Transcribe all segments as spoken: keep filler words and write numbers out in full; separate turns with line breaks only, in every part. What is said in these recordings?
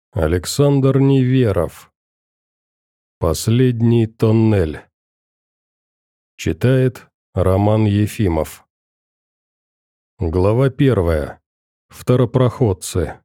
Александр Неверов. Последний тоннель. Читает Роман Ефимов. Глава первая. Второпроходцы.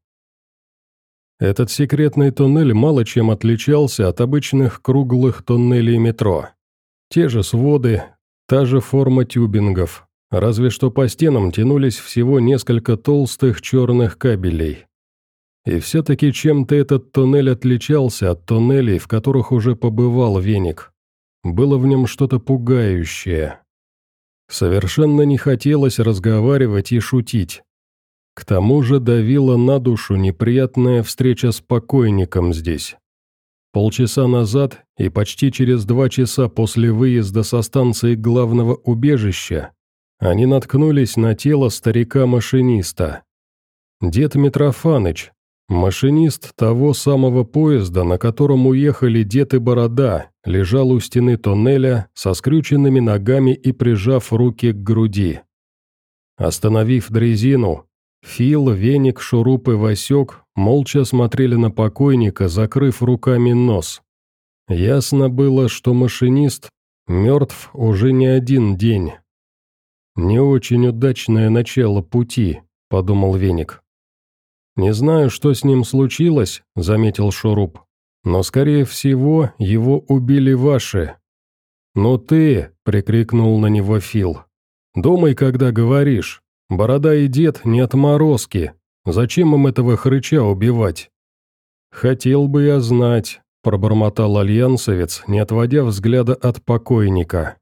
Этот секретный туннель мало чем отличался от обычных круглых туннелей метро. Те же своды, та же форма тюбингов, разве что по стенам тянулись всего несколько толстых черных кабелей. И все-таки чем-то этот туннель отличался от туннелей, в которых уже побывал Веник. Было в нем что-то пугающее. Совершенно не хотелось разговаривать и шутить. К тому же давила на душу неприятная встреча с покойником здесь. Полчаса назад и почти через два часа после выезда со станции главного убежища они наткнулись на тело старика-машиниста. Дед Митрофаныч, машинист того самого поезда, на котором уехали дед и Борода, лежал у стены туннеля со скрюченными ногами и прижав руки к груди. Остановив дрезину, Фил, Веник, Шуруп и Васек молча смотрели на покойника, закрыв руками нос. Ясно было, что машинист мертв уже не один день. «Не очень удачное начало пути», — подумал Веник. «Не знаю, что с ним случилось», — заметил Шуруп, «но, скорее всего, его убили ваши». «Ну ты», — прикрикнул на него Фил, — «думай, когда говоришь. Борода и дед не отморозки. Зачем им этого хрыча убивать?» «Хотел бы я знать», — пробормотал альянсовец, не отводя взгляда от покойника.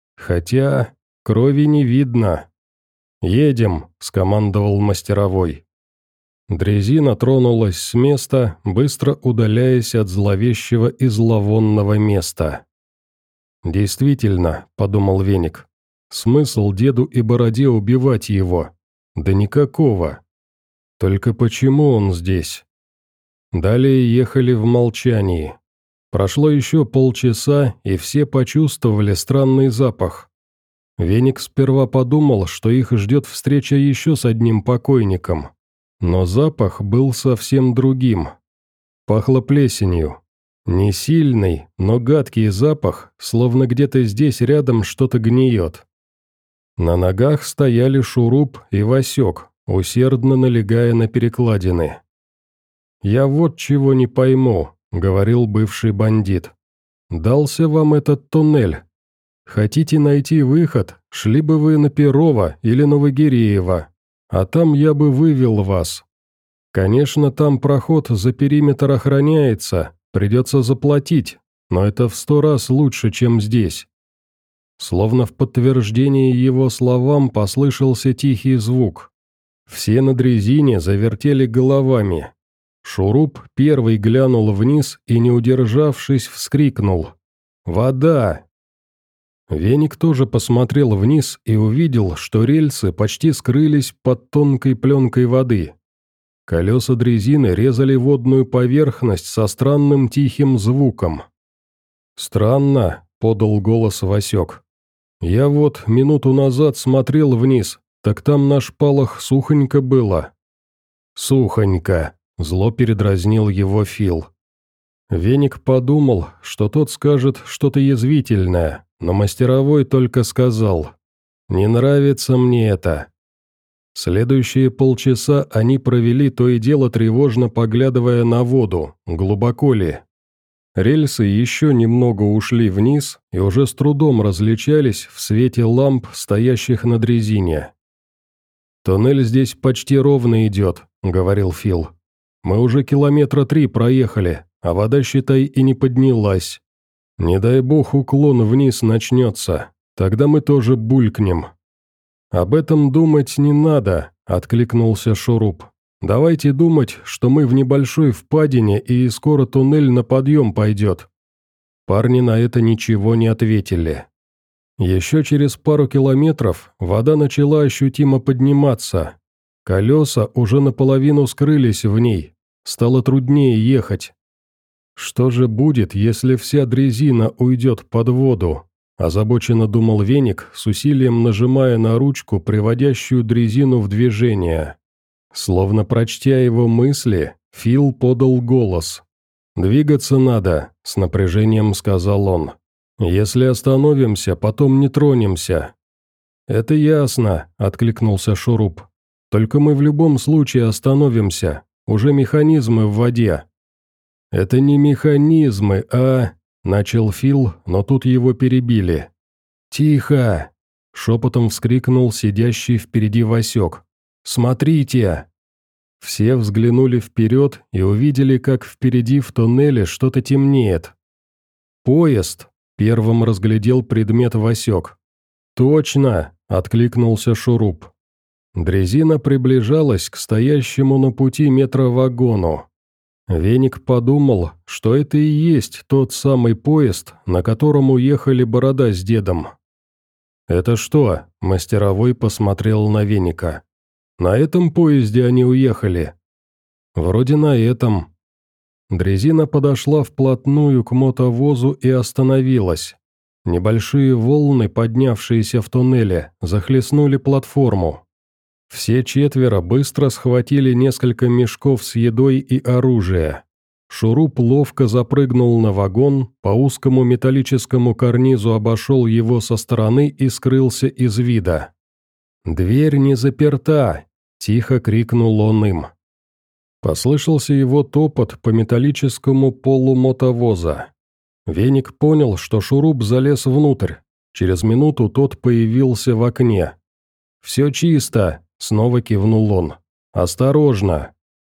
«Хотя крови не видно». «Едем», — скомандовал мастеровой. Дрезина тронулась с места, быстро удаляясь от зловещего и зловонного места. «Действительно», — подумал Веник, — «смысл деду и Бороде убивать его? Да никакого. Только почему он здесь?» Далее ехали в молчании. Прошло еще полчаса, и все почувствовали странный запах. Веник сперва подумал, что их ждет встреча еще с одним покойником. Но запах был совсем другим. Пахло плесенью. Не сильный, но гадкий запах, словно где-то здесь рядом что-то гниет. На ногах стояли Шуруп и Васек, усердно налегая на перекладины. «Я вот чего не пойму», — говорил бывший бандит. «Дался вам этот туннель. Хотите найти выход, шли бы вы на Перово или Новогиреево. А там я бы вывел вас. Конечно, там проход за периметр охраняется, придется заплатить, но это в сто раз лучше, чем здесь». Словно в подтверждение его словам послышался тихий звук. Все на дрезине завертели головами. Шуруп первый глянул вниз и, не удержавшись, вскрикнул: «Вода!» Веник тоже посмотрел вниз и увидел, что рельсы почти скрылись под тонкой пленкой воды. Колеса дрезины резали водную поверхность со странным тихим звуком. «Странно», — подал голос Васек. «Я вот минуту назад смотрел вниз, так там на шпалах сухонько было». «Сухонько», — зло передразнил его Фил. Веник подумал, что тот скажет что-то язвительное, но мастеровой только сказал: «Не нравится мне это». Следующие полчаса они провели то и дело тревожно поглядывая на воду, глубоко ли. Рельсы еще немного ушли вниз и уже с трудом различались в свете ламп, стоящих на дрезине. «Туннель здесь почти ровно идет», — говорил Фил. «Мы уже километра три проехали, а вода, считай, и не поднялась. Не дай бог уклон вниз начнется, тогда мы тоже булькнем». «Об этом думать не надо», — откликнулся Шуруп. «Давайте думать, что мы в небольшой впадине и скоро туннель на подъем пойдет». Парни на это ничего не ответили. Еще через пару километров вода начала ощутимо подниматься. Колеса уже наполовину скрылись в ней, стало труднее ехать. «Что же будет, если вся дрезина уйдет под воду?» – озабоченно думал Веник, с усилием нажимая на ручку, приводящую дрезину в движение. Словно прочтя его мысли, Фил подал голос. «Двигаться надо», — с напряжением сказал он. «Если остановимся, потом не тронемся». «Это ясно», — откликнулся Шуруп. «Только мы в любом случае остановимся. Уже механизмы в воде». «Это не механизмы, а...» — начал Фил, но тут его перебили. «Тихо!» — шепотом вскрикнул сидящий впереди Васек. «Смотрите!» Все взглянули вперед и увидели, как впереди в туннеле что-то темнеет. «Поезд!» — первым разглядел предмет Васек. «Точно!» — откликнулся Шуруп. Дрезина приближалась к стоящему на пути метровагону. Веник подумал, что это и есть тот самый поезд, на котором уехали Борода с дедом. «Это что?» – мастеровой посмотрел на Веника. «На этом поезде они уехали?» «Вроде на этом». Дрезина подошла вплотную к мотовозу и остановилась. Небольшие волны, поднявшиеся в туннеле, захлестнули платформу. Все четверо быстро схватили несколько мешков с едой и оружием. Шуруп ловко запрыгнул на вагон, по узкому металлическому карнизу обошел его со стороны и скрылся из вида. «Дверь не заперта!» – тихо крикнул он им. Послышался его топот по металлическому полу мотовоза. Веник понял, что Шуруп залез внутрь. Через минуту тот появился в окне. «Все чисто!» – снова кивнул он. «Осторожно!»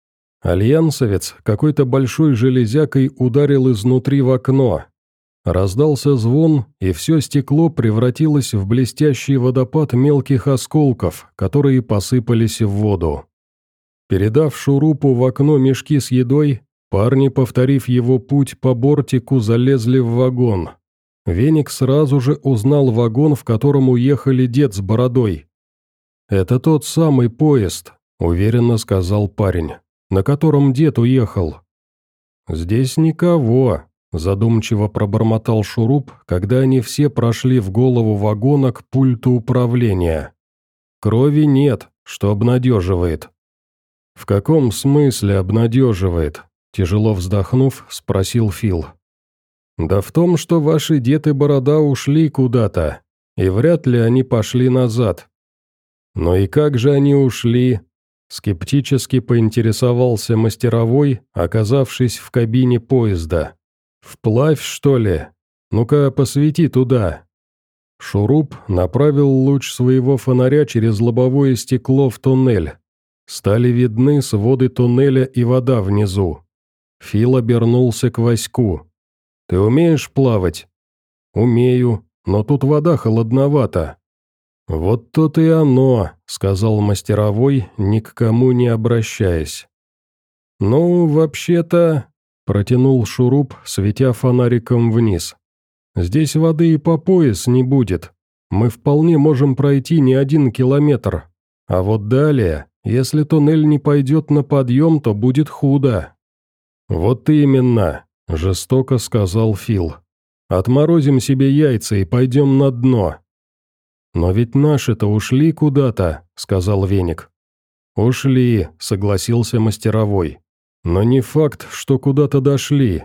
Альянсовец какой-то большой железякой ударил изнутри в окно. Раздался звон, и все стекло превратилось в блестящий водопад мелких осколков, которые посыпались в воду. Передав Шурупу в окно мешки с едой, парни, повторив его путь по бортику, залезли в вагон. Веник сразу же узнал вагон, в котором уехали дед с бородой. «Это тот самый поезд», — уверенно сказал парень, — «на котором дед уехал». «Здесь никого», — задумчиво пробормотал Шуруп, когда они все прошли в голову вагона к пульту управления. «Крови нет, что обнадеживает». «В каком смысле обнадеживает?» – тяжело вздохнув, спросил Фил. «Да в том, что ваши дед и борода ушли куда-то, и вряд ли они пошли назад». «Но и как же они ушли?» – скептически поинтересовался мастеровой, оказавшись в кабине поезда. «Вплавь, что ли? Ну-ка, посвети туда». Шуруп направил луч своего фонаря через лобовое стекло в туннель. Стали видны своды туннеля и вода внизу. Фил обернулся к Ваську. «Ты умеешь плавать?» «Умею, но тут вода холодновата». «Вот то и оно», — сказал мастеровой, ни к кому не обращаясь. «Ну, вообще-то...» — протянул Шуруп, светя фонариком вниз. «Здесь воды и по пояс не будет. Мы вполне можем пройти не один километр. А вот далее, если туннель не пойдет на подъем, то будет худо». «Вот именно», — жестоко сказал Фил. «Отморозим себе яйца и пойдем на дно». «Но ведь наши-то ушли куда-то», — сказал Веник. «Ушли», — согласился мастеровой. «Но не факт, что куда-то дошли».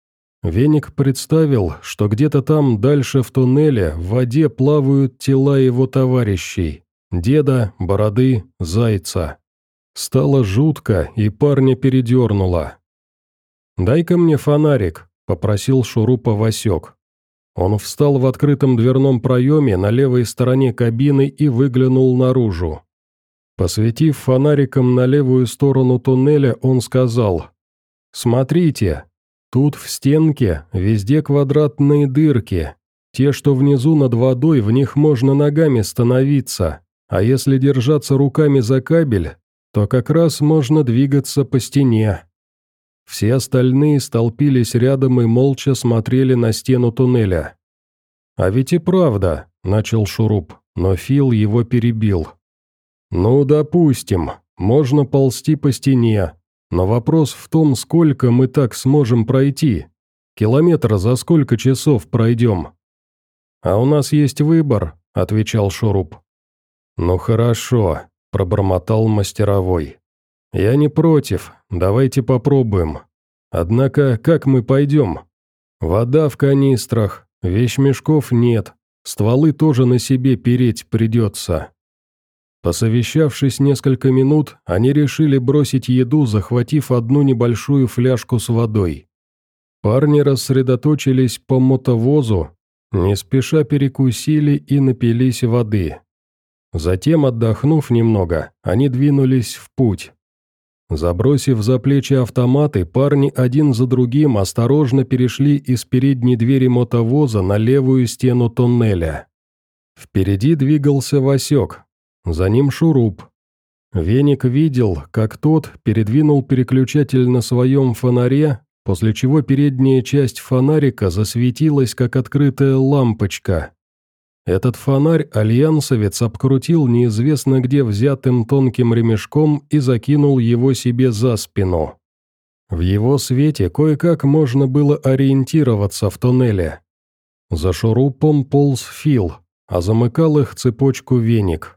Веник представил, что где-то там, дальше в туннеле, в воде плавают тела его товарищей. Деда, бороды, зайца. Стало жутко, и парня передернуло. «Дай-ка мне фонарик», — попросил Шурупа Васек. Он встал в открытом дверном проеме на левой стороне кабины и выглянул наружу. Посветив фонариком на левую сторону туннеля, он сказал: «Смотрите, тут в стенке везде квадратные дырки. Те, что внизу над водой, в них можно ногами становиться, а если держаться руками за кабель, то как раз можно двигаться по стене». Все остальные столпились рядом и молча смотрели на стену туннеля. «А ведь и правда», — начал Шуруп, но Фил его перебил. «Ну, допустим, можно ползти по стене, но вопрос в том, сколько мы так сможем пройти. Километр за сколько часов пройдем?» «А у нас есть выбор», — отвечал Шуруп. «Ну хорошо», — пробормотал мастеровой. «Я не против, давайте попробуем. Однако, как мы пойдем? Вода в канистрах, вещмешков нет, стволы тоже на себе переть придется». Посовещавшись несколько минут, они решили бросить еду, захватив одну небольшую фляжку с водой. Парни рассредоточились по мотовозу, не спеша перекусили и напились воды. Затем, отдохнув немного, они двинулись в путь. Забросив за плечи автоматы, парни один за другим осторожно перешли из передней двери мотовоза на левую стену тоннеля. Впереди двигался Васек, за ним Шуруп. Веник видел, как тот передвинул переключатель на своем фонаре, после чего передняя часть фонарика засветилась, как открытая лампочка. Этот фонарь альянсовец обкрутил неизвестно где взятым тонким ремешком и закинул его себе за спину. В его свете кое-как можно было ориентироваться в туннеле. За Шурупом полз Фил, а замыкал их цепочку Веник.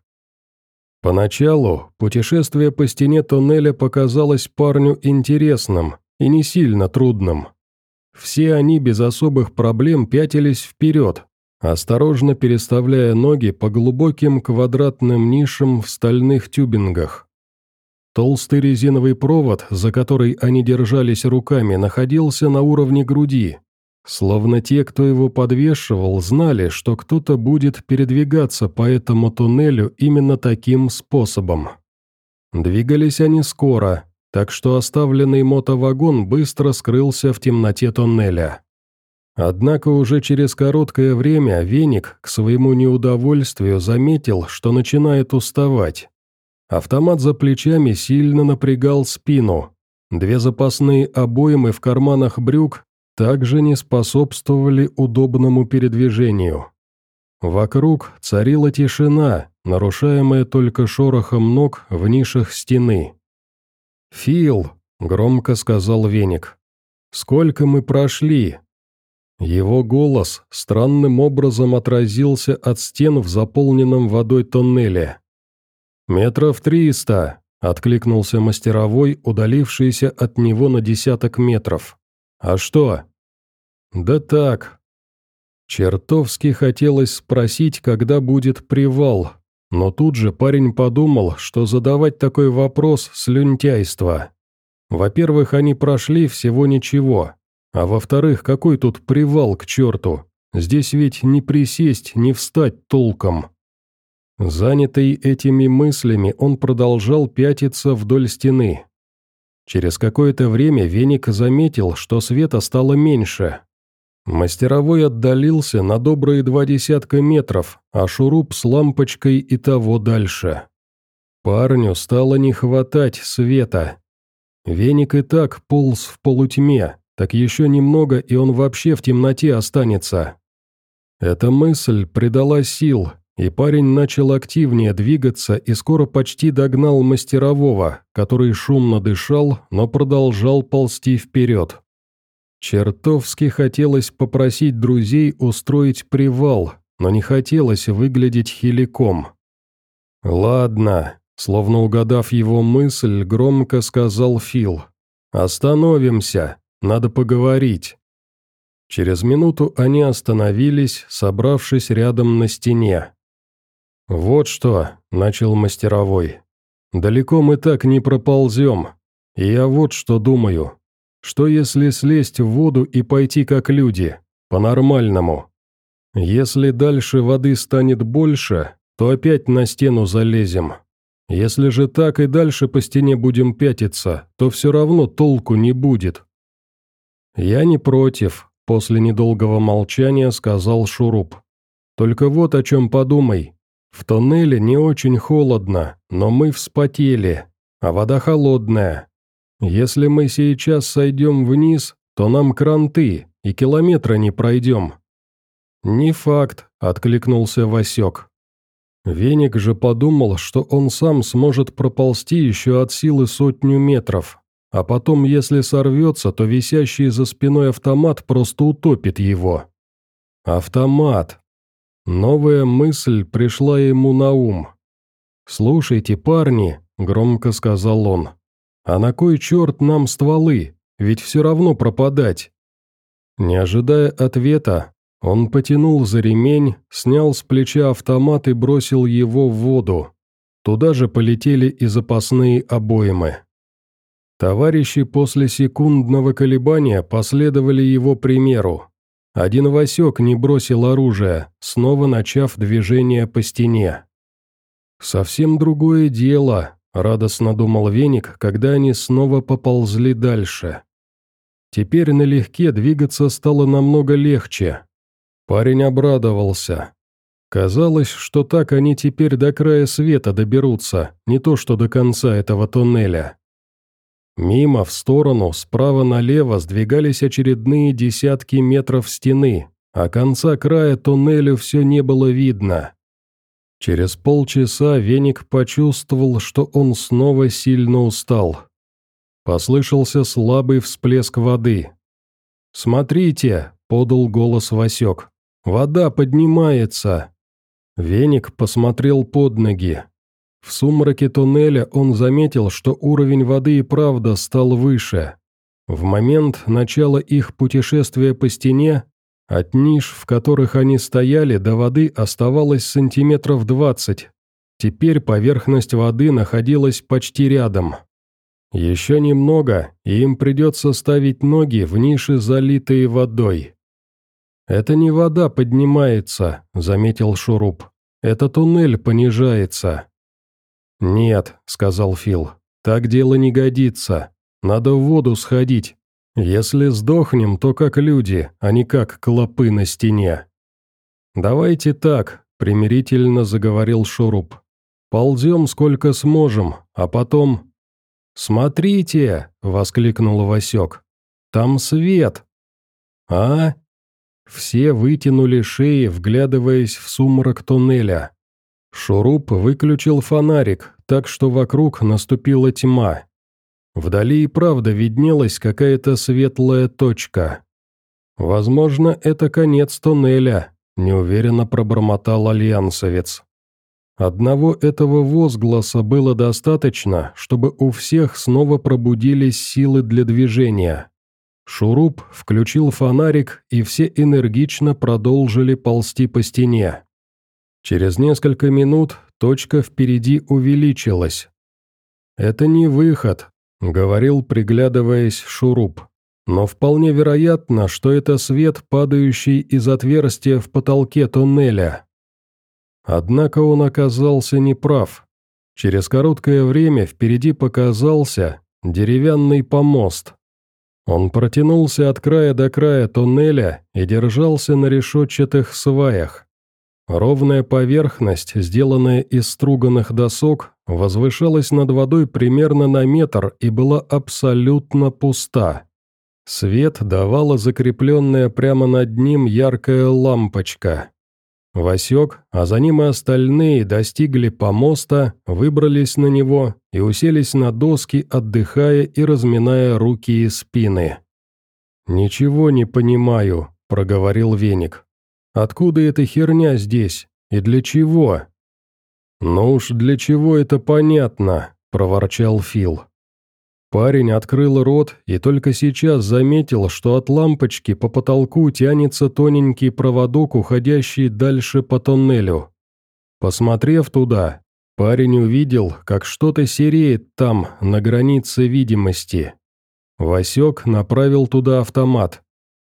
Поначалу путешествие по стене туннеля показалось парню интересным и не сильно трудным. Все они без особых проблем пятились вперед, осторожно переставляя ноги по глубоким квадратным нишам в стальных тюбингах. Толстый резиновый провод, за который они держались руками, находился на уровне груди. Словно те, кто его подвешивал, знали, что кто-то будет передвигаться по этому туннелю именно таким способом. Двигались они скоро, так что оставленный мотовагон быстро скрылся в темноте туннеля. Однако уже через короткое время Веник, к своему неудовольствию, заметил, что начинает уставать. Автомат за плечами сильно напрягал спину. Две запасные обоймы в карманах брюк также не способствовали удобному передвижению. Вокруг царила тишина, нарушаемая только шорохом ног в нишах стены. «Фил», — громко сказал Веник, — «сколько мы прошли?» Его голос странным образом отразился от стен в заполненном водой тоннеле. «Метров триста», — откликнулся мастеровой, удалившийся от него на десяток метров. «А что?» «Да так». Чертовски хотелось спросить, когда будет привал, но тут же парень подумал, что задавать такой вопрос – слюнтяйство. Во-первых, они прошли всего ничего, а во-вторых, какой тут привал к черту? Здесь ведь не присесть, не встать толком. Занятый этими мыслями, он продолжал пятиться вдоль стены. Через какое-то время Веник заметил, что света стало меньше. Мастеровой отдалился на добрые два десятка метров, а Шуруп с лампочкой и того дальше. Парню стало не хватать света. Веник и так полз в полутьме, так еще немного, и он вообще в темноте останется. Эта мысль придала сил, и парень начал активнее двигаться и скоро почти догнал мастерового, который шумно дышал, но продолжал ползти вперед. Чертовски хотелось попросить друзей устроить привал, но не хотелось выглядеть хиликом. «Ладно», — словно угадав его мысль, громко сказал Фил. «Остановимся, надо поговорить». Через минуту они остановились, собравшись рядом на стене. «Вот что», — начал мастеровой, — «далеко мы так не проползем, и я вот что думаю. Что если слезть в воду и пойти как люди, по-нормальному? Если дальше воды станет больше, то опять на стену залезем. Если же так и дальше по стене будем пятиться, то все равно толку не будет». «Я не против», — после недолгого молчания сказал Шуруп. «Только вот о чем подумай. В тоннеле не очень холодно, но мы вспотели, а вода холодная. Если мы сейчас сойдем вниз, то нам кранты, и километра не пройдем». «Не факт», — откликнулся Васек. Веник же подумал, что он сам сможет проползти еще от силы сотню метров, а потом, если сорвется, то висящий за спиной автомат просто утопит его. Автомат. Новая мысль пришла ему на ум. «Слушайте, парни», — громко сказал он, А на кой черт нам стволы? Ведь все равно пропадать». Не ожидая ответа, он потянул за ремень, снял с плеча автомат и бросил его в воду. Туда же полетели и запасные обоймы. Товарищи после секундного колебания последовали его примеру. Один Васек не бросил оружие, снова начав движение по стене. «Совсем другое дело», — радостно думал Веник, когда они снова поползли дальше. Теперь налегке двигаться стало намного легче. Парень обрадовался. Казалось, что так они теперь до края света доберутся, не то что до конца этого туннеля. Мимо, в сторону, справа налево сдвигались очередные десятки метров стены, а конца края туннеля все не было видно. Через полчаса Веник почувствовал, что он снова сильно устал. Послышался слабый всплеск воды. «Смотрите!» — подал голос Васек. «Вода поднимается!» Веник посмотрел под ноги. В сумраке туннеля он заметил, что уровень воды и правда стал выше. В момент начала их путешествия по стене от ниш, в которых они стояли, до воды оставалось сантиметров двадцать. Теперь поверхность воды находилась почти рядом. Еще немного, и им придется ставить ноги в ниши, залитые водой. «Это не вода поднимается», — заметил Шуруп. «Это туннель понижается». «Нет», — сказал Фил, — «так дело не годится. Надо в воду сходить. Если сдохнем, то как люди, а не как клопы на стене». «Давайте так», — примирительно заговорил Шуруп. «Ползем сколько сможем, а потом...» «Смотрите!» — воскликнул Васек. «Там свет!» «А?» Все вытянули шеи, вглядываясь в сумрак туннеля. Шуруп выключил фонарик, так что вокруг наступила тьма. Вдали и правда виднелась какая-то светлая точка. «Возможно, это конец туннеля», — неуверенно пробормотал альянсовец. Одного этого возгласа было достаточно, чтобы у всех снова пробудились силы для движения. Шуруп включил фонарик, и все энергично продолжили ползти по стене. Через несколько минут точка впереди увеличилась. «Это не выход», — говорил, приглядываясь, Шуруп. «Но вполне вероятно, что это свет, падающий из отверстия в потолке туннеля». Однако он оказался неправ. Через короткое время впереди показался деревянный помост. Он протянулся от края до края туннеля и держался на решетчатых сваях. Ровная поверхность, сделанная из струганных досок, возвышалась над водой примерно на метр и была абсолютно пуста. Свет давала закрепленная прямо над ним яркая лампочка. Васек, а за ним и остальные достигли помоста, выбрались на него и уселись на доски, отдыхая и разминая руки и спины. «Ничего не понимаю», — проговорил Веник. «Откуда эта херня здесь? И для чего?» «Ну уж для чего это понятно», — проворчал Фил. Парень открыл рот и только сейчас заметил, что от лампочки по потолку тянется тоненький проводок, уходящий дальше по тоннелю. Посмотрев туда, парень увидел, как что-то сереет там, на границе видимости. Васек направил туда автомат.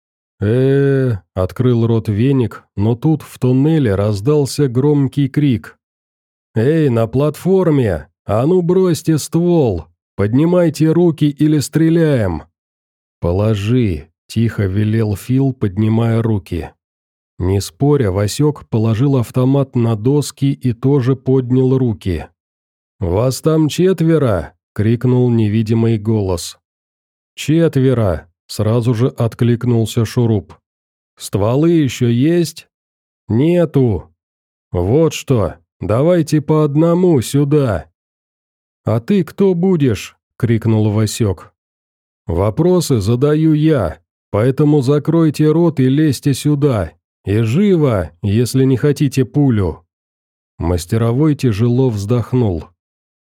э открыл рот Веник, но тут в туннеле раздался громкий крик. «Эй, на платформе! А ну бросьте ствол! Поднимайте руки или стреляем!» «Положи», — тихо велел Фил, поднимая руки. Не споря, Васек положил автомат на доски и тоже поднял руки. «Вас там четверо!» — крикнул невидимый голос. «Четверо!» — сразу же откликнулся Шуруп. «Стволы еще есть?» «Нету!» «Вот что, давайте по одному сюда!» «А ты кто будешь?» — крикнул Васек. «Вопросы задаю я, поэтому закройте рот и лезьте сюда. И живо, если не хотите пулю». Мастеровой тяжело вздохнул.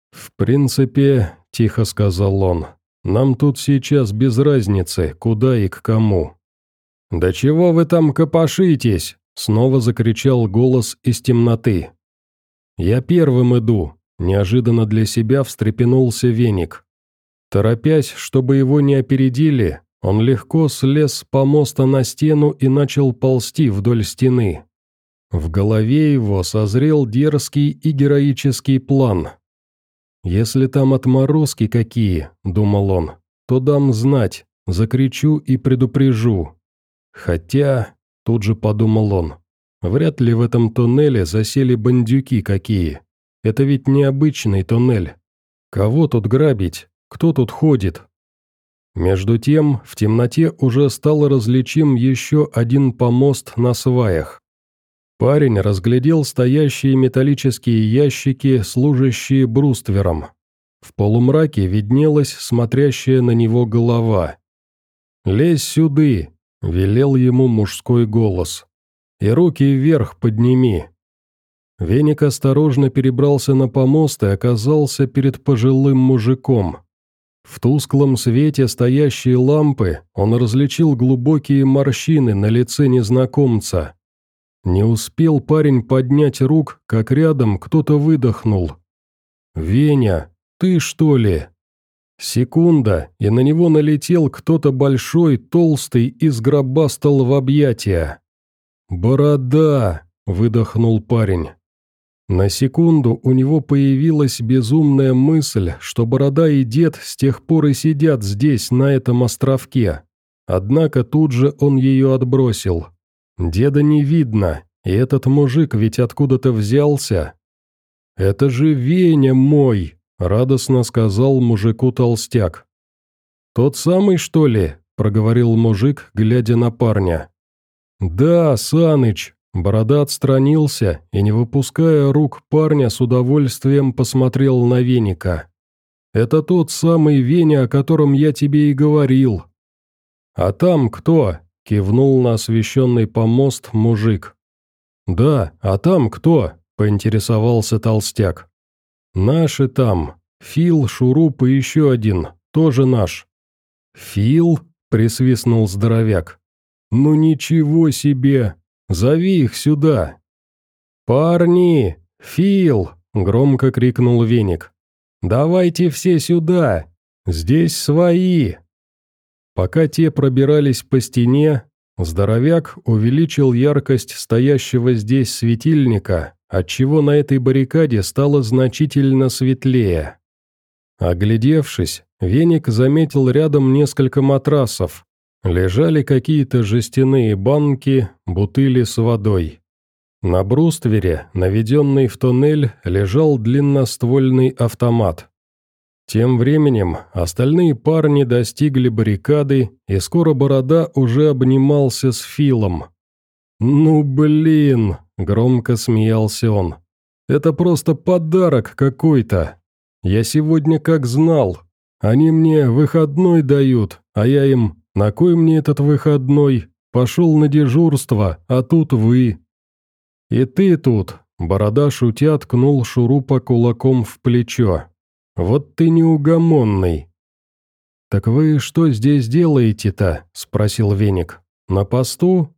«В принципе, — тихо сказал он, — нам тут сейчас без разницы, куда и к кому». «Да чего вы там копошитесь?» — снова закричал голос из темноты. «Я первым иду», — неожиданно для себя встрепенулся Веник. Торопясь, чтобы его не опередили, он легко слез с помоста на стену и начал ползти вдоль стены. В голове его созрел дерзкий и героический план. «Если там отморозки какие, — думал он, — то дам знать, закричу и предупрежу. Хотя, — тут же подумал он, — вряд ли в этом туннеле засели бандюки какие. Это ведь необычный туннель. Кого тут грабить? Кто тут ходит?» Между тем, в темноте уже стал различим еще один помост на сваях. Парень разглядел стоящие металлические ящики, служащие бруствером. В полумраке виднелась смотрящая на него голова. «Лезь сюды!» — велел ему мужской голос. «И руки вверх подними!» Веник осторожно перебрался на помост и оказался перед пожилым мужиком. В тусклом свете стоящей лампы он различил глубокие морщины на лице незнакомца. Не успел парень поднять рук, как рядом кто-то выдохнул. «Веня, ты что ли?» Секунда, и на него налетел кто-то большой, толстый и сгробастал в объятия. «Борода!» — выдохнул парень. На секунду у него появилась безумная мысль, что Борода и дед с тех пор и сидят здесь, на этом островке. Однако тут же он ее отбросил. Деда не видно, и этот мужик ведь откуда-то взялся. «Это же Веня мой!» — радостно сказал мужику толстяк. «Тот самый, что ли?» — проговорил мужик, глядя на парня. «Да, Саныч!» Борода отстранился и, не выпуская рук парня, с удовольствием посмотрел на Веника. «Это тот самый Веня, о котором я тебе и говорил». «А там кто?» — кивнул на освещенный помост мужик. «Да, а там кто?» — поинтересовался толстяк. «Наши там. Фил, Шуруп и еще один. Тоже наш». «Фил?» — присвистнул здоровяк. «Ну ничего себе! Зови их сюда!» «Парни! Фил!» — громко крикнул Веник. «Давайте все сюда! Здесь свои!» Пока те пробирались по стене, здоровяк увеличил яркость стоящего здесь светильника, отчего на этой баррикаде стало значительно светлее. Оглядевшись, Веник заметил рядом несколько матрасов. Лежали какие-то жестяные банки, бутыли с водой. На бруствере, наведенный в туннель, лежал длинноствольный автомат. Тем временем остальные парни достигли баррикады, и скоро Борода уже обнимался с Филом. «Ну блин!» — громко смеялся он. «Это просто подарок какой-то. Я сегодня как знал. Они мне выходной дают, а я им... На кой мне этот выходной? Пошел на дежурство, а тут вы». «И ты тут», — Борода шутя ткнул Шурупа кулаком в плечо. «Вот ты неугомонный». «Так вы что здесь делаете-то?» — спросил Веник. «На посту?»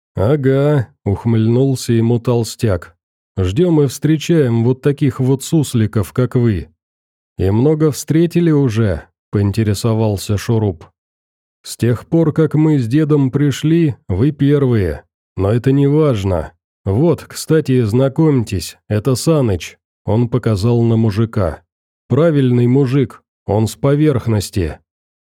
«Ага», — ухмыльнулся ему толстяк. «Ждем и встречаем вот таких вот сусликов, как вы». «И много встретили уже?» — поинтересовался Шуруп. «С тех пор, как мы с дедом пришли, вы первые. Но это не важно. Вот, кстати, знакомьтесь, это Саныч», — он показал на мужика. «Правильный мужик, он с поверхности».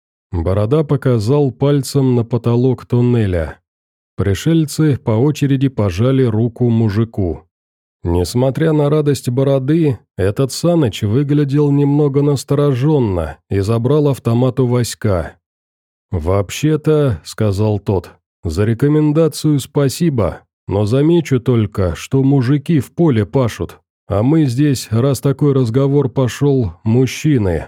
Борода показал пальцем на потолок туннеля. Пришельцы по очереди пожали руку мужику. Несмотря на радость Бороды, этот Саныч выглядел немного настороженно и забрал автомат у Васька. «Вообще-то, — сказал тот, — за рекомендацию спасибо, но замечу только, что мужики в поле пашут, а мы здесь, раз такой разговор пошел, мужчины».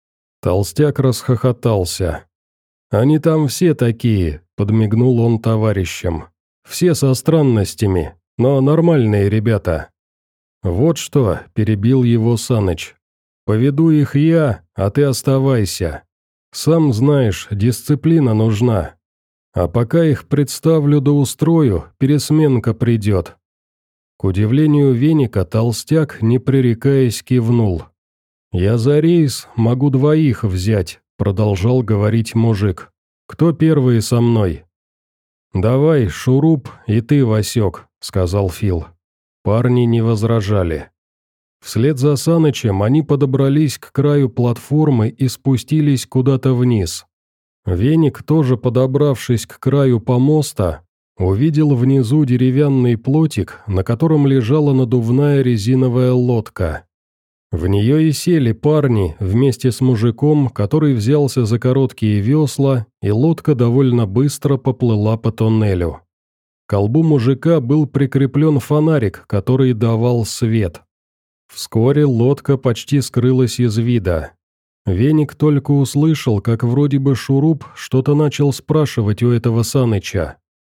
Толстяк расхохотался. «Они там все такие», — подмигнул он товарищам. «Все со странностями, но нормальные ребята». «Вот что», — перебил его Саныч. Поведу их я, а ты оставайся. Сам знаешь, дисциплина нужна. А пока их представлю да устрою, пересменка придет». К удивлению Веника, толстяк, не пререкаясь, кивнул. «Я за рейс могу двоих взять», — продолжал говорить мужик. «Кто первый со мной?» «Давай, Шуруп, и ты, Васек», — сказал Фил. Парни не возражали. Вслед за Санычем они подобрались к краю платформы и спустились куда-то вниз. Веник, тоже подобравшись к краю помоста, увидел внизу деревянный плотик, на котором лежала надувная резиновая лодка. В нее и сели парни вместе с мужиком, который взялся за короткие весла, и лодка довольно быстро поплыла по тоннелю. К колбу мужика был прикреплен фонарик, который давал свет. Вскоре лодка почти скрылась из вида. Веник только услышал, как вроде бы Шуруп что-то начал спрашивать у этого Саныча.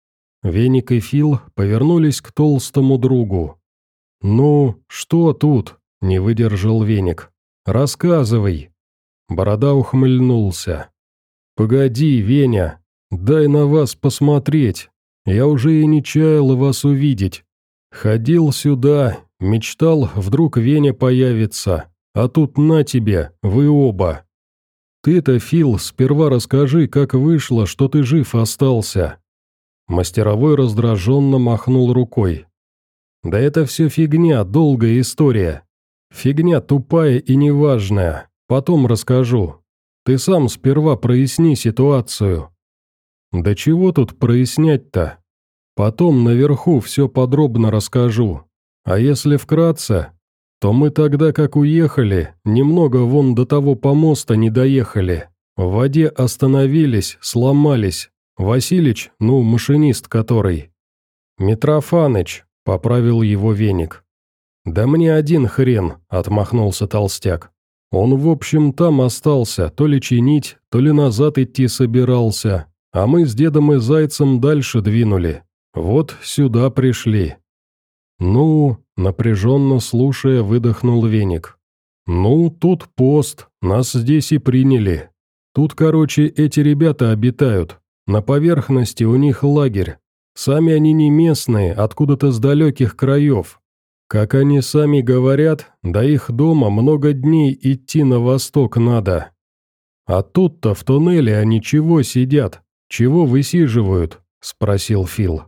Веник и Фил повернулись к толстому другу. «Ну, что тут?» — не выдержал Веник. «Рассказывай». Борода ухмыльнулся. «Погоди, Веня, дай на вас посмотреть. Я уже и не чаял вас увидеть. Ходил сюда, мечтал, вдруг Веня появится, а тут на тебе, вы оба. Ты-то, Фил, сперва расскажи, как вышло, что ты жив остался». Мастеровой раздраженно махнул рукой. «Да это все фигня, долгая история. Фигня тупая и неважная, потом расскажу. Ты сам сперва проясни ситуацию». «Да чего тут прояснять-то? Потом наверху все подробно расскажу. А если вкратце, то мы тогда, как уехали, немного вон до того помоста не доехали. В воде остановились, сломались. Василич, ну, машинист который». «Митрофаныч», — поправил его Веник. «Да мне один хрен», — отмахнулся толстяк. «Он, в общем, там остался, то ли чинить, то ли назад идти собирался, а мы с дедом и зайцем дальше двинули. Вот сюда пришли». «Ну», — напряженно слушая, выдохнул Веник. «Ну, тут пост, нас здесь и приняли. Тут, короче, эти ребята обитают. На поверхности у них лагерь. Сами они не местные, откуда-то с далеких краев. Как они сами говорят, до их дома много дней идти на восток надо. А тут-то в туннеле они чего сидят, чего высиживают?» — спросил Фил.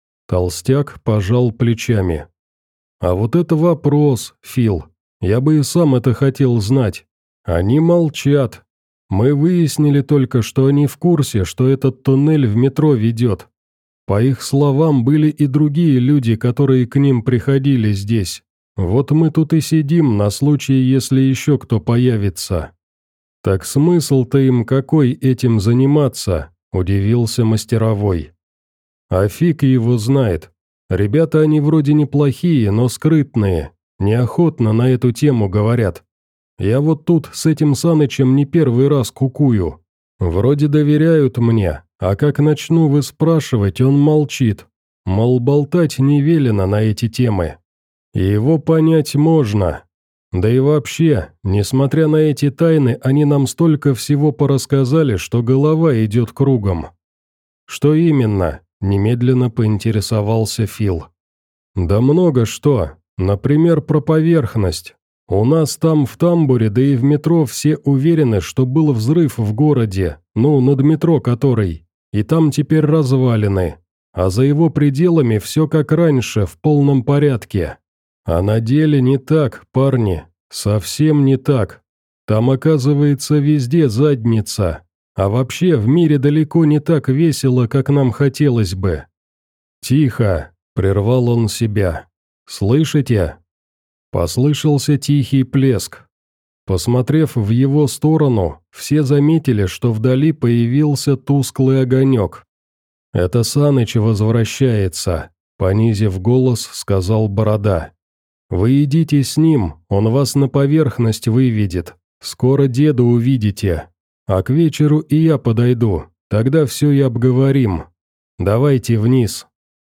Толстяк пожал плечами. «А вот это вопрос, Фил. Я бы и сам это хотел знать. Они молчат. Мы выяснили только, что они в курсе, что этот туннель в метро ведет. По их словам, были и другие люди, которые к ним приходили здесь. Вот мы тут и сидим на случай, если еще кто появится». «Так смысл-то им какой этим заниматься?» – удивился мастеровой. «А фиг его знает. Ребята они вроде неплохие, но скрытные, неохотно на эту тему говорят. Я вот тут с этим Санычем не первый раз кукую. Вроде доверяют мне, а как начну выспрашивать, он молчит. Мол, болтать не велено на эти темы. И его понять можно. Да и вообще, несмотря на эти тайны, они нам столько всего порассказали, что голова идет кругом». «Что именно?» – немедленно поинтересовался Фил. «Да много что. Например, про поверхность. У нас там в тамбуре, да и в метро все уверены, что был взрыв в городе, ну, над метро который, и там теперь развалины, а за его пределами все как раньше, в полном порядке. А на деле не так, парни, совсем не так. Там, оказывается, везде задница, а вообще в мире далеко не так весело, как нам хотелось бы». «Тихо!» – прервал он себя. «Слышите?» Послышался тихий плеск. Посмотрев в его сторону, все заметили, что вдали появился тусклый огонек. «Это Саныч возвращается», — понизив голос, сказал Борода. «Вы идите с ним, он вас на поверхность выведет. Скоро деда увидите. А к вечеру и я подойду, тогда все и обговорим. Давайте вниз».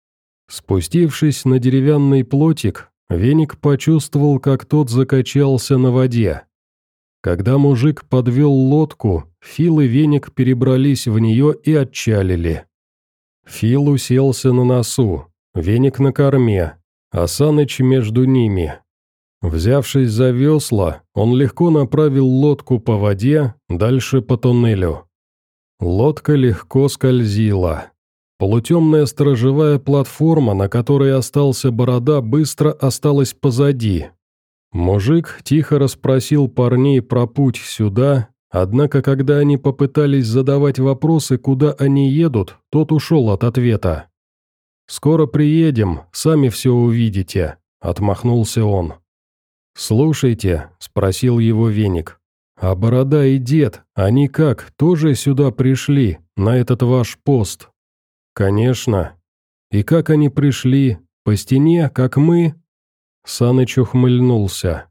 Спустившись на деревянный плотик, Веник почувствовал, как тот закачался на воде. Когда мужик подвел лодку, Фил и Веник перебрались в нее и отчалили. Фил уселся на носу, Веник на корме, а Саныч между ними. Взявшись за весла, он легко направил лодку по воде, дальше по туннелю. Лодка легко скользила. Полутемная сторожевая платформа, на которой остался Борода, быстро осталась позади. Мужик тихо расспросил парней про путь сюда, однако когда они попытались задавать вопросы, куда они едут, тот ушел от ответа. «Скоро приедем, сами все увидите», — отмахнулся он. «Слушайте», — спросил его Веник, — «а Борода и Дед, они как, тоже сюда пришли, на этот ваш пост?» «Конечно. И как они пришли? По стене, как мы?» Саныч ухмыльнулся.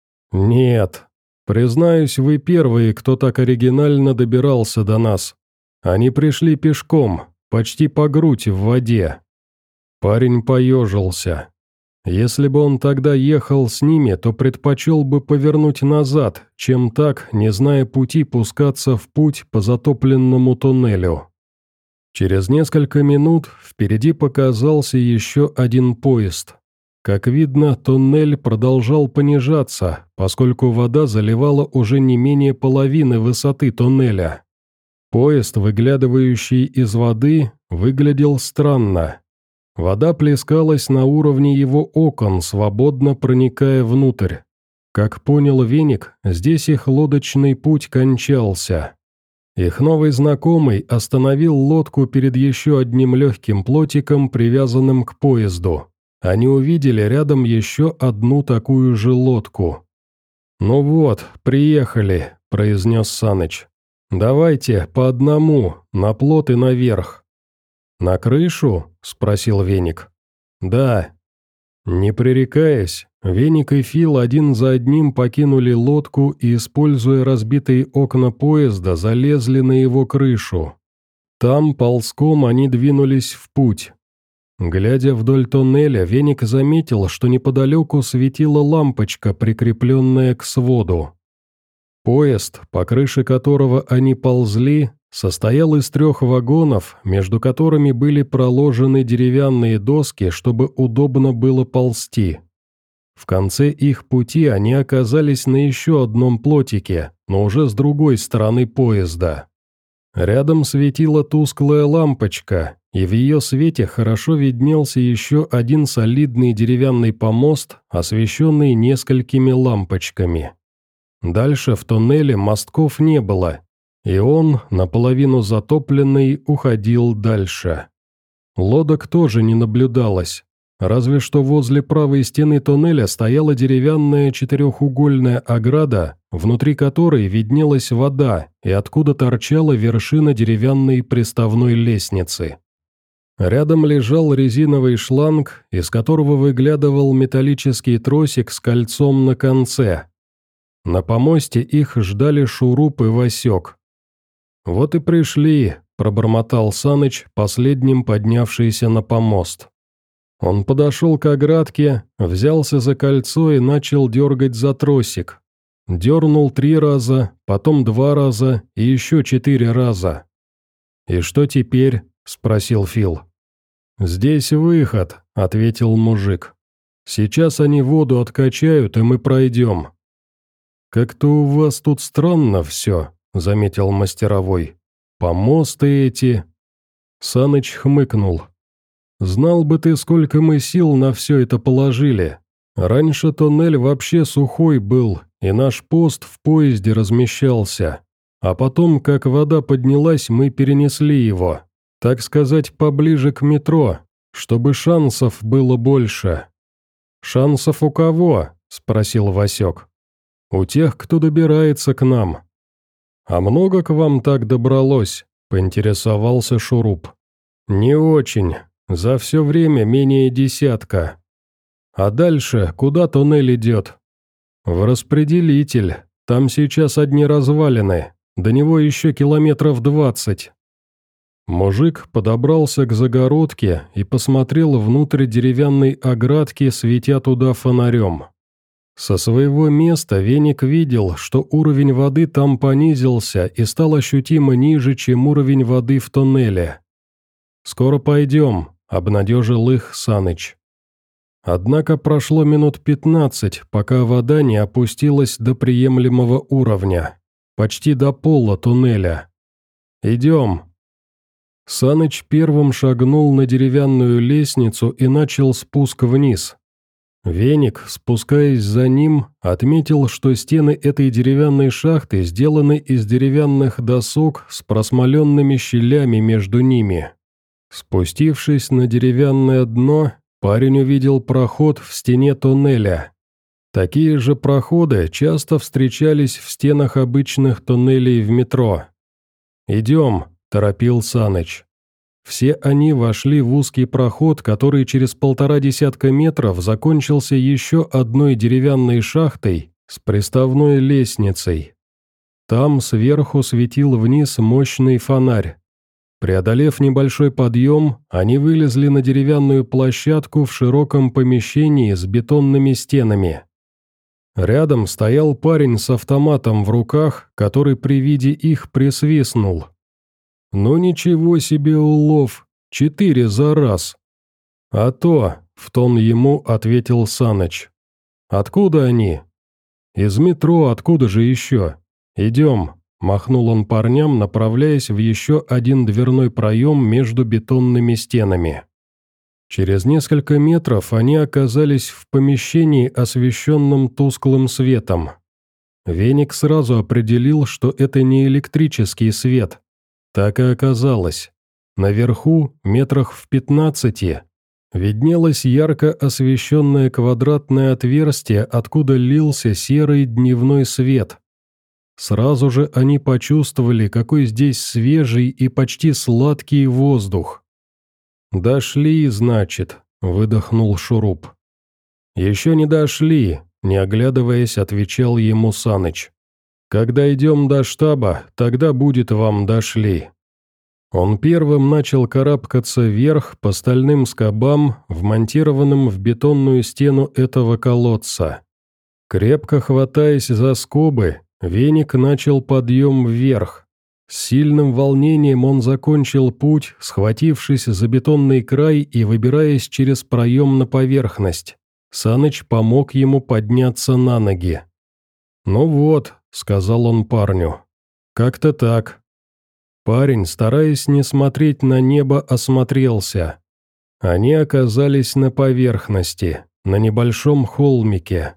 «Нет. Признаюсь, вы первые, кто так оригинально добирался до нас. Они пришли пешком, почти по грудь в воде». Парень поежился. Если бы он тогда ехал с ними, то предпочел бы повернуть назад, чем так, не зная пути, пускаться в путь по затопленному туннелю. Через несколько минут впереди показался еще один поезд. Как видно, туннель продолжал понижаться, поскольку вода заливала уже не менее половины высоты туннеля. Поезд, выглядывающий из воды, выглядел странно. Вода плескалась на уровне его окон, свободно проникая внутрь. Как понял Веник, здесь их лодочный путь кончался. Их новый знакомый остановил лодку перед еще одним легким плотиком, привязанным к поезду. Они увидели рядом еще одну такую же лодку. «Ну вот, приехали», — произнес Саныч. «Давайте по одному, на плот и наверх». «На крышу?» — спросил Веник. «Да». Не пререкаясь, Веник и Фил один за одним покинули лодку и, используя разбитые окна поезда, залезли на его крышу. Там ползком они двинулись в путь. Глядя вдоль туннеля, Веник заметил, что неподалеку светила лампочка, прикрепленная к своду. Поезд, по крыше которого они ползли, состоял из трех вагонов, между которыми были проложены деревянные доски, чтобы удобно было ползти. В конце их пути они оказались на еще одном плотике, но уже с другой стороны поезда. Рядом светила тусклая лампочка, и в ее свете хорошо виднелся еще один солидный деревянный помост, освещенный несколькими лампочками. Дальше в туннеле мостков не было, и он, наполовину затопленный, уходил дальше. Лодок тоже не наблюдалось, разве что возле правой стены туннеля стояла деревянная четырехугольная ограда, внутри которой виднелась вода и откуда торчала вершина деревянной приставной лестницы. Рядом лежал резиновый шланг, из которого выглядывал металлический тросик с кольцом на конце. На помосте их ждали Шуруп и Васек. «Вот и пришли», — пробормотал Саныч, последним поднявшийся на помост. Он подошел к оградке, взялся за кольцо и начал дергать за тросик. Дернул три раза, потом два раза и еще четыре раза. «И что теперь?» — спросил Фил. «Здесь выход», — ответил мужик. «Сейчас они воду откачают, и мы пройдем». «Как-то у вас тут странно все», — заметил мастеровой. «Помосты эти...» Саныч хмыкнул. «Знал бы ты, сколько мы сил на все это положили. Раньше туннель вообще сухой был, и наш пост в поезде размещался. А потом, как вода поднялась, мы перенесли его, так сказать, поближе к метро, чтобы шансов было больше». «Шансов у кого?» — спросил Васек. «У тех, кто добирается к нам». «А много к вам так добралось?» — поинтересовался Шуруп. «Не очень. За все время менее десятка. А дальше куда туннель идет?» «В распределитель. Там сейчас одни развалины. До него еще километров двадцать». Мужик подобрался к загородке и посмотрел внутрь деревянной оградки, светя туда фонарем. Со своего места Веник видел, что уровень воды там понизился и стал ощутимо ниже, чем уровень воды в тоннеле. «Скоро пойдем», — обнадежил их Саныч. Однако прошло минут пятнадцать, пока вода не опустилась до приемлемого уровня, почти до пола туннеля. «Идем». Саныч первым шагнул на деревянную лестницу и начал спуск вниз. Веник, спускаясь за ним, отметил, что стены этой деревянной шахты сделаны из деревянных досок с просмоленными щелями между ними. Спустившись на деревянное дно, парень увидел проход в стене туннеля. Такие же проходы часто встречались в стенах обычных туннелей в метро. «Идем», – торопил Саныч. Все они вошли в узкий проход, который через полтора десятка метров закончился еще одной деревянной шахтой с приставной лестницей. Там сверху светил вниз мощный фонарь. Преодолев небольшой подъем, они вылезли на деревянную площадку в широком помещении с бетонными стенами. Рядом стоял парень с автоматом в руках, который при виде их присвистнул. «Ну ничего себе улов! Четыре за раз!» «А то!» — в тон ему ответил Саныч. «Откуда они?» «Из метро, откуда же еще? Идем!» — махнул он парням, направляясь в еще один дверной проем между бетонными стенами. Через несколько метров они оказались в помещении, освещенном тусклым светом. Веник сразу определил, что это не электрический свет. Так и оказалось. Наверху, метрах в пятнадцати, виднелось ярко освещенное квадратное отверстие, откуда лился серый дневной свет. Сразу же они почувствовали, какой здесь свежий и почти сладкий воздух. «Дошли, значит», — выдохнул Шуруп. «Еще не дошли», — не оглядываясь, отвечал ему Саныч. «Когда идем до штаба, тогда будет вам дошли». Он первым начал карабкаться вверх по стальным скобам, вмонтированным в бетонную стену этого колодца. Крепко хватаясь за скобы, Веник начал подъем вверх. С сильным волнением он закончил путь, схватившись за бетонный край и выбираясь через проем на поверхность. Саныч помог ему подняться на ноги. «Ну вот», — сказал он парню, — «как-то так». Парень, стараясь не смотреть на небо, осмотрелся. Они оказались на поверхности, на небольшом холмике.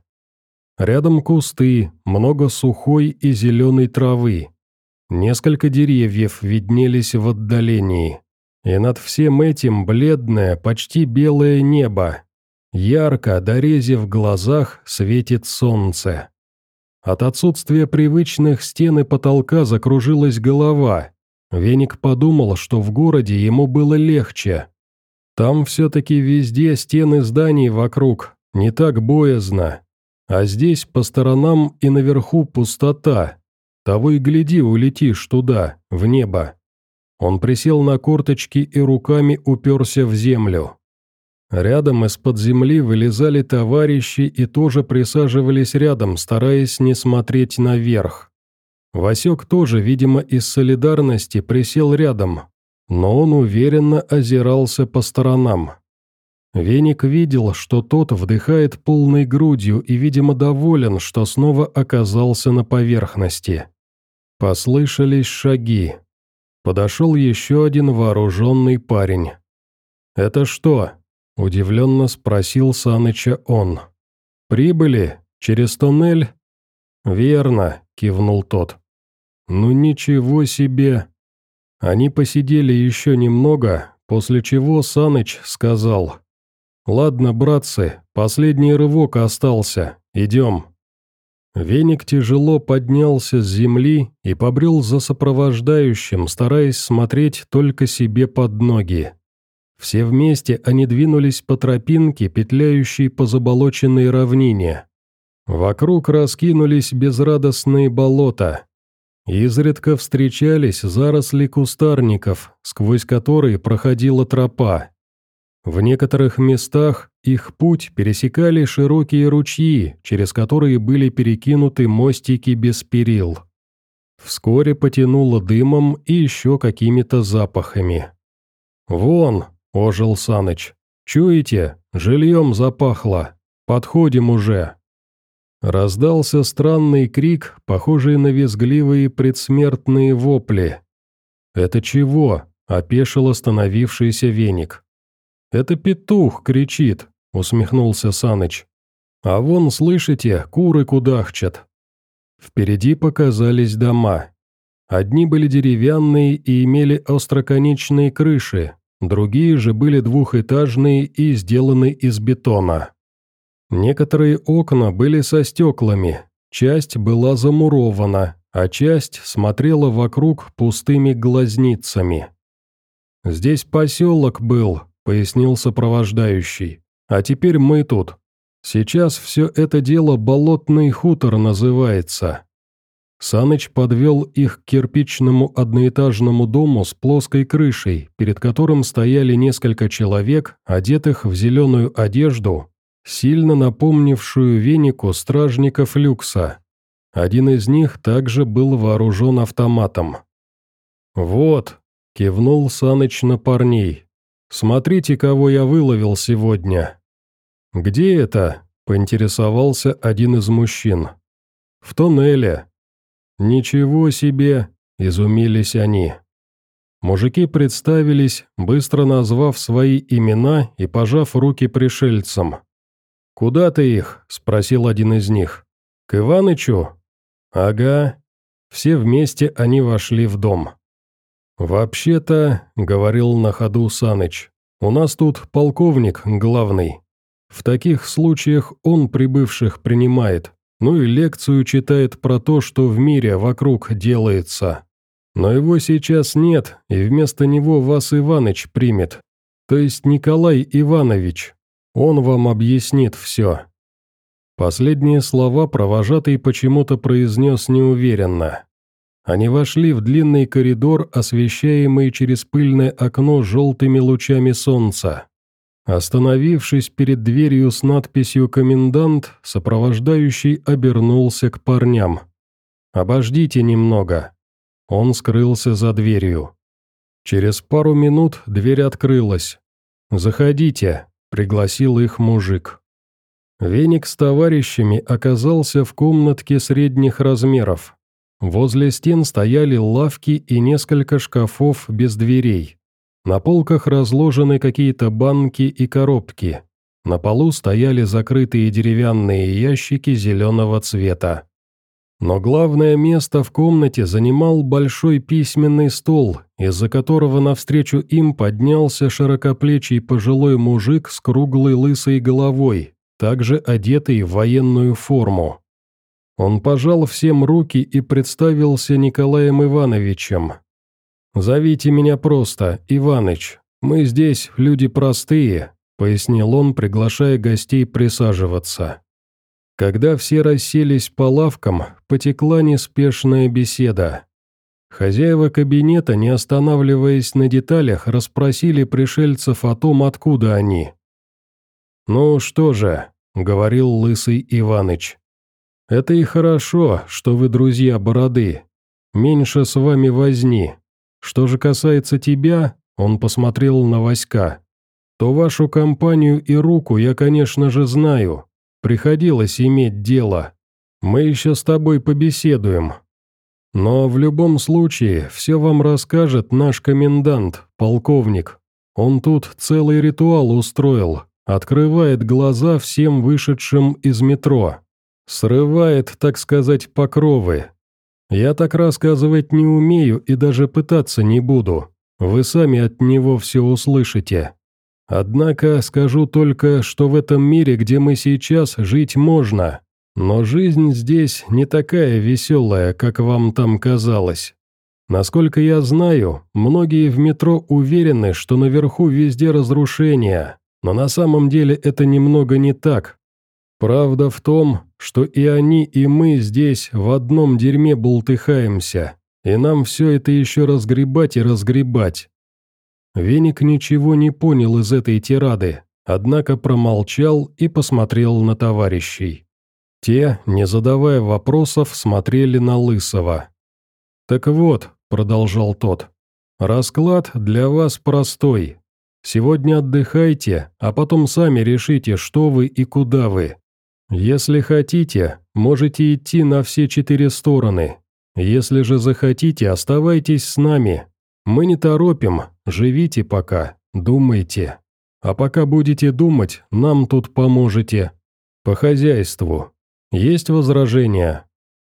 Рядом кусты, много сухой и зеленой травы. Несколько деревьев виднелись в отдалении. И над всем этим бледное, почти белое небо. Ярко, до рези в глазах, светит солнце. От отсутствия привычных стен и потолка закружилась голова. Веник подумал, что в городе ему было легче. Там все-таки везде стены зданий вокруг, не так боязно. А здесь по сторонам и наверху пустота. Того и гляди, улетишь туда, в небо. Он присел на корточки и руками уперся в землю. Рядом из-под земли вылезали товарищи и тоже присаживались рядом, стараясь не смотреть наверх. Васек тоже, видимо, из солидарности присел рядом, но он уверенно озирался по сторонам. Веник видел, что тот вдыхает полной грудью и, видимо, доволен, что снова оказался на поверхности. Послышались шаги. Подошел еще один вооруженный парень. «Это что?» – удивленно спросил Саныча он. «Прибыли? Через туннель?» «Верно», – кивнул тот. «Ну ничего себе!» Они посидели еще немного, после чего Саныч сказал: «Ладно, братцы, последний рывок остался, идем». Веник тяжело поднялся с земли и побрел за сопровождающим, стараясь смотреть только себе под ноги. Все вместе они двинулись по тропинке, петляющей по заболоченной равнине. Вокруг раскинулись безрадостные болота. Изредка встречались заросли кустарников, сквозь которые проходила тропа. В некоторых местах их путь пересекали широкие ручьи, через которые были перекинуты мостики без перил. Вскоре потянуло дымом и еще какими-то запахами. «Вон!» – ожил Саныч. «Чуете? Жильем запахло. Подходим уже!» Раздался странный крик, похожий на визгливые предсмертные вопли. «Это чего?» – опешил остановившийся веник. «Это петух кричит», – усмехнулся Саныч. «А вон, слышите, куры кудахчат». Впереди показались дома. Одни были деревянные и имели остроконечные крыши, другие же были двухэтажные и сделаны из бетона. Некоторые окна были со стеклами, часть была замурована, а часть смотрела вокруг пустыми глазницами. «Здесь поселок был», — пояснил сопровождающий, — «а теперь мы тут. Сейчас все это дело Болотный хутор называется». Саныч подвел их к кирпичному одноэтажному дому с плоской крышей, перед которым стояли несколько человек, одетых в зеленую одежду, сильно напомнившую венику стражников люкса. Один из них также был вооружен автоматом. «Вот», — кивнул Саныч на парней, — «смотрите, кого я выловил сегодня». «Где это?» — поинтересовался один из мужчин. «В тоннеле». «Ничего себе!» – изумились они. Мужики представились, быстро назвав свои имена и пожав руки пришельцам. «Куда ты их?» – спросил один из них. «К Иванычу?» «Ага». Все вместе они вошли в дом. «Вообще-то», – говорил на ходу Саныч, – «у нас тут полковник главный. В таких случаях он прибывших принимает. Ну и лекцию читает про то, что в мире вокруг делается. Но его сейчас нет, и вместо него вас Иваныч примет. То есть Николай Иванович. Он вам объяснит все». Последние слова провожатый почему-то произнес неуверенно. Они вошли в длинный коридор, освещаемый через пыльное окно желтыми лучами солнца. Остановившись перед дверью с надписью «Комендант», сопровождающий обернулся к парням. «Обождите немного». Он скрылся за дверью. Через пару минут дверь открылась. «Заходите», — пригласил их мужик. Веник с товарищами оказался в комнатке средних размеров. Возле стен стояли лавки и несколько шкафов без дверей. На полках разложены какие-то банки и коробки. На полу стояли закрытые деревянные ящики зеленого цвета. Но главное место в комнате занимал большой письменный стол, из-за которого навстречу им поднялся широкоплечий пожилой мужик с круглой лысой головой, также одетый в военную форму. Он пожал всем руки и представился Николаем Ивановичем. «Зовите меня просто, Иваныч. Мы здесь люди простые», — пояснил он, приглашая гостей присаживаться. Когда все расселись по лавкам, потекла неспешная беседа. Хозяева кабинета, не останавливаясь на деталях, расспросили пришельцев о том, откуда они. «Ну что же», — говорил лысый Иваныч, — «это и хорошо, что вы друзья Бороды. Меньше с вами возни. Что же касается тебя, — он посмотрел на Васька, — то вашу компанию и руку я, конечно же, знаю. Приходилось иметь дело. Мы еще с тобой побеседуем. Но в любом случае, все вам расскажет наш комендант, полковник. Он тут целый ритуал устроил, открывает глаза всем вышедшим из метро. Срывает, так сказать, покровы. Я так рассказывать не умею и даже пытаться не буду. Вы сами от него все услышите. Однако скажу только, что в этом мире, где мы сейчас, жить можно. Но жизнь здесь не такая веселая, как вам там казалось. Насколько я знаю, многие в метро уверены, что наверху везде разрушения, но на самом деле это немного не так. Правда в том, что и они, и мы здесь в одном дерьме бултыхаемся, и нам все это еще разгребать и разгребать». Веник ничего не понял из этой тирады, однако промолчал и посмотрел на товарищей. Те, не задавая вопросов, смотрели на Лысого. «Так вот», — продолжал тот, — «расклад для вас простой. Сегодня отдыхайте, а потом сами решите, что вы и куда вы. Если хотите, можете идти на все четыре стороны. Если же захотите, оставайтесь с нами. Мы не торопим, живите пока, думайте. А пока будете думать, нам тут поможете. По хозяйству. Есть возражения?»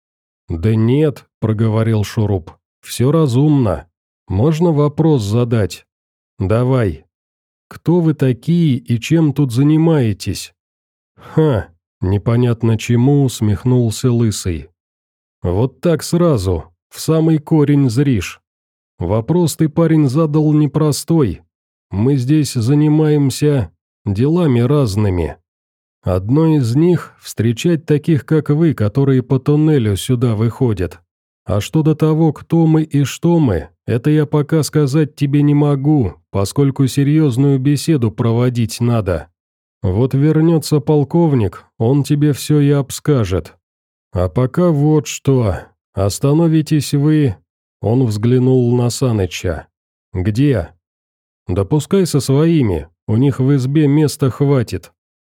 «Да нет», — проговорил Шуруп, — «все разумно. Можно вопрос задать?» «Давай. Кто вы такие и чем тут занимаетесь?» «Ха!» — непонятно чему усмехнулся Лысый. «Вот так сразу, в самый корень зришь. Вопрос ты, парень, задал непростой. Мы здесь занимаемся делами разными. Одно из них — встречать таких, как вы, которые по туннелю сюда выходят. А что до того, кто мы и что мы, это я пока сказать тебе не могу, поскольку серьезную беседу проводить надо. Вот вернется полковник, он тебе все и обскажет. А пока вот что, остановитесь вы...» Он взглянул на Саныча. «Где?» «Да пускай со своими, у них в избе места хватит».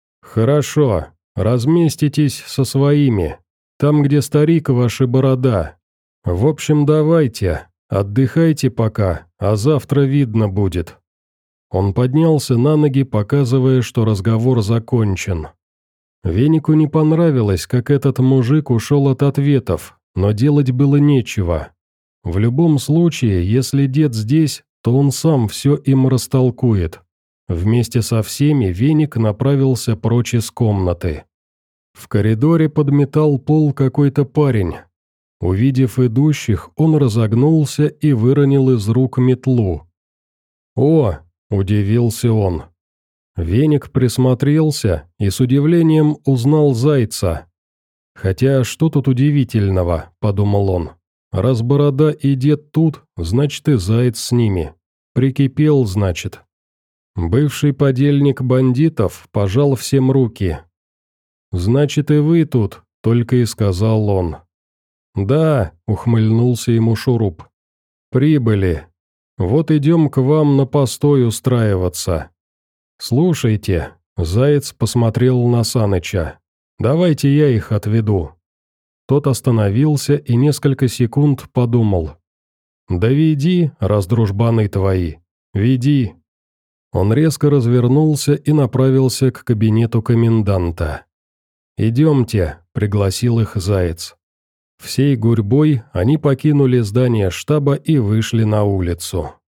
«Хорошо, разместитесь со своими, там, где старик ваша борода. В общем, давайте, отдыхайте пока, а завтра видно будет». Он поднялся на ноги, показывая, что разговор закончен. Венику не понравилось, как этот мужик ушел от ответов, но делать было нечего. В любом случае, если дед здесь, то он сам все им растолкует. Вместе со всеми Веник направился прочь из комнаты. В коридоре подметал пол какой-то парень. Увидев идущих, он разогнулся и выронил из рук метлу. «О!» – удивился он. Веник присмотрелся и с удивлением узнал Зайца. «Хотя что тут удивительного?» – подумал он. «Раз борода и дед тут, значит и Заяц с ними. Прикипел, значит». Бывший подельник бандитов пожал всем руки. «Значит, и вы тут», — только и сказал он. «Да», — ухмыльнулся ему Шуруп. «Прибыли. Вот идем к вам на постой устраиваться. Слушайте», — Заяц посмотрел на Саныча, — «давайте я их отведу». Тот остановился и несколько секунд подумал. «Да веди, раз дружбаны твои, веди». Он резко развернулся и направился к кабинету коменданта. «Идемте», — пригласил их Заяц. Всей гурьбой они покинули здание штаба и вышли на улицу.